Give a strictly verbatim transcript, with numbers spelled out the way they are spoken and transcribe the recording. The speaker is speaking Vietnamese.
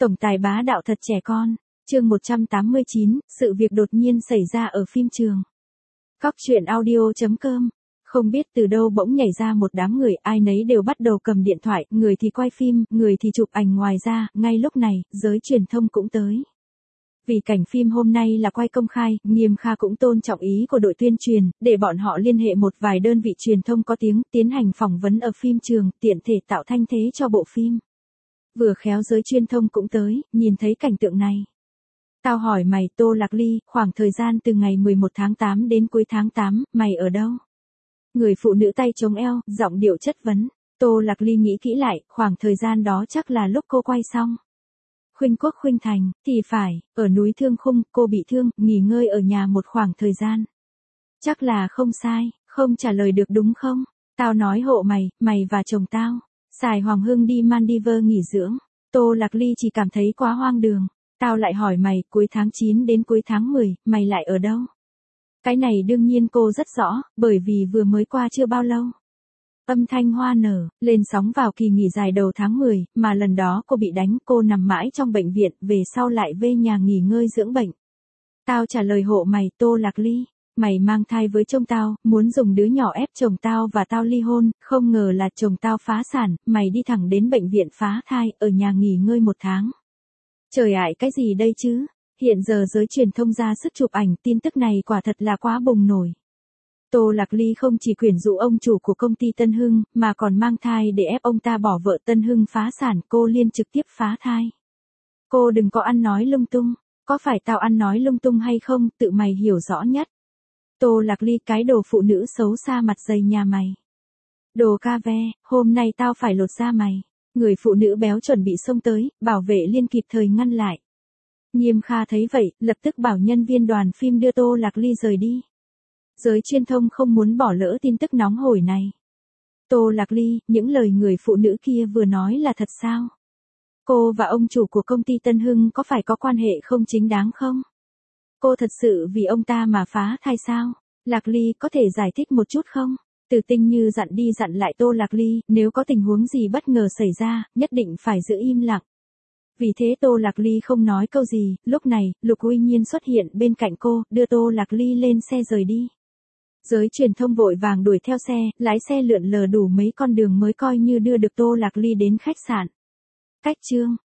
Tổng tài bá đạo thật trẻ con. Chương một trăm tám mươi chín, sự việc đột nhiên xảy ra ở phim trường. Cóc truyện audio chấm com. Không biết từ đâu bỗng nhảy ra một đám người, ai nấy đều bắt đầu cầm điện thoại, người thì quay phim, người thì chụp ảnh. Ngoài ra, ngay lúc này, giới truyền thông cũng tới. Vì cảnh phim hôm nay là quay công khai, Nghiêm Kha cũng tôn trọng ý của đội tuyên truyền, để bọn họ liên hệ một vài đơn vị truyền thông có tiếng, tiến hành phỏng vấn ở phim trường, tiện thể tạo thanh thế cho bộ phim. Vừa khéo giới truyền thông cũng tới, nhìn thấy cảnh tượng này. Tao hỏi mày, Tô Lạc Ly, khoảng thời gian từ ngày mười một tháng tám đến cuối tháng tám, mày ở đâu? Người phụ nữ tay chống eo, giọng điệu chất vấn. Tô Lạc Ly nghĩ kỹ lại, khoảng thời gian đó chắc là lúc cô quay xong. Khuynh Quốc Khuynh Thành, thì phải, ở núi Thương Khung, cô bị thương, nghỉ ngơi ở nhà một khoảng thời gian. Chắc là không sai, không trả lời được đúng không? Tao nói hộ mày, mày và chồng tao. Sài Hoàng Hưng đi Maldives nghỉ dưỡng. Tô Lạc Ly chỉ cảm thấy quá hoang đường. Tao lại hỏi mày, cuối tháng chín đến cuối tháng mười, mày lại ở đâu? Cái này đương nhiên cô rất rõ, bởi vì vừa mới qua chưa bao lâu. Âm thanh hoa nở, lên sóng vào kỳ nghỉ dài đầu tháng mười, mà lần đó cô bị đánh, cô nằm mãi trong bệnh viện, về sau lại về nhà nghỉ ngơi dưỡng bệnh. Tao trả lời hộ mày, Tô Lạc Ly, mày mang thai với chồng tao, muốn dùng đứa nhỏ ép chồng tao và tao ly hôn, không ngờ là chồng tao phá sản, mày đi thẳng đến bệnh viện phá thai, ở nhà nghỉ ngơi một tháng. Trời ải, cái gì đây chứ? Hiện giờ giới truyền thông ra sức chụp ảnh, tin tức này quả thật là quá bùng nổi. Tô Lạc Ly không chỉ quyến rũ ông chủ của công ty Tân Hưng, mà còn mang thai để ép ông ta bỏ vợ Tân Hưng phá sản, cô liên trực tiếp phá thai. Cô đừng có ăn nói lung tung, có phải tao ăn nói lung tung hay không, tự mày hiểu rõ nhất. Tô Lạc Ly, cái đồ phụ nữ xấu xa mặt dày nhà mày. Đồ ca ve, hôm nay tao phải lột da mày. Người phụ nữ béo chuẩn bị xông tới, bảo vệ liên kịp thời ngăn lại. Nghiêm Kha thấy vậy, lập tức bảo nhân viên đoàn phim đưa Tô Lạc Ly rời đi. Giới truyền thông không muốn bỏ lỡ tin tức nóng hổi này. Tô Lạc Ly, những lời người phụ nữ kia vừa nói là thật sao? Cô và ông chủ của công ty Tân Hưng có phải có quan hệ không chính đáng không? Cô thật sự vì ông ta mà phá thai sao? Lạc Ly, có thể giải thích một chút không? Từ Tinh Như dặn đi dặn lại Tô Lạc Ly, nếu có tình huống gì bất ngờ xảy ra, nhất định phải giữ im lặng. Vì thế Tô Lạc Ly không nói câu gì, lúc này, Lục Uy Nhiên xuất hiện bên cạnh cô, đưa Tô Lạc Ly lên xe rời đi. Giới truyền thông vội vàng đuổi theo xe, lái xe lượn lờ đủ mấy con đường mới coi như đưa được Tô Lạc Ly đến khách sạn. Cách chương.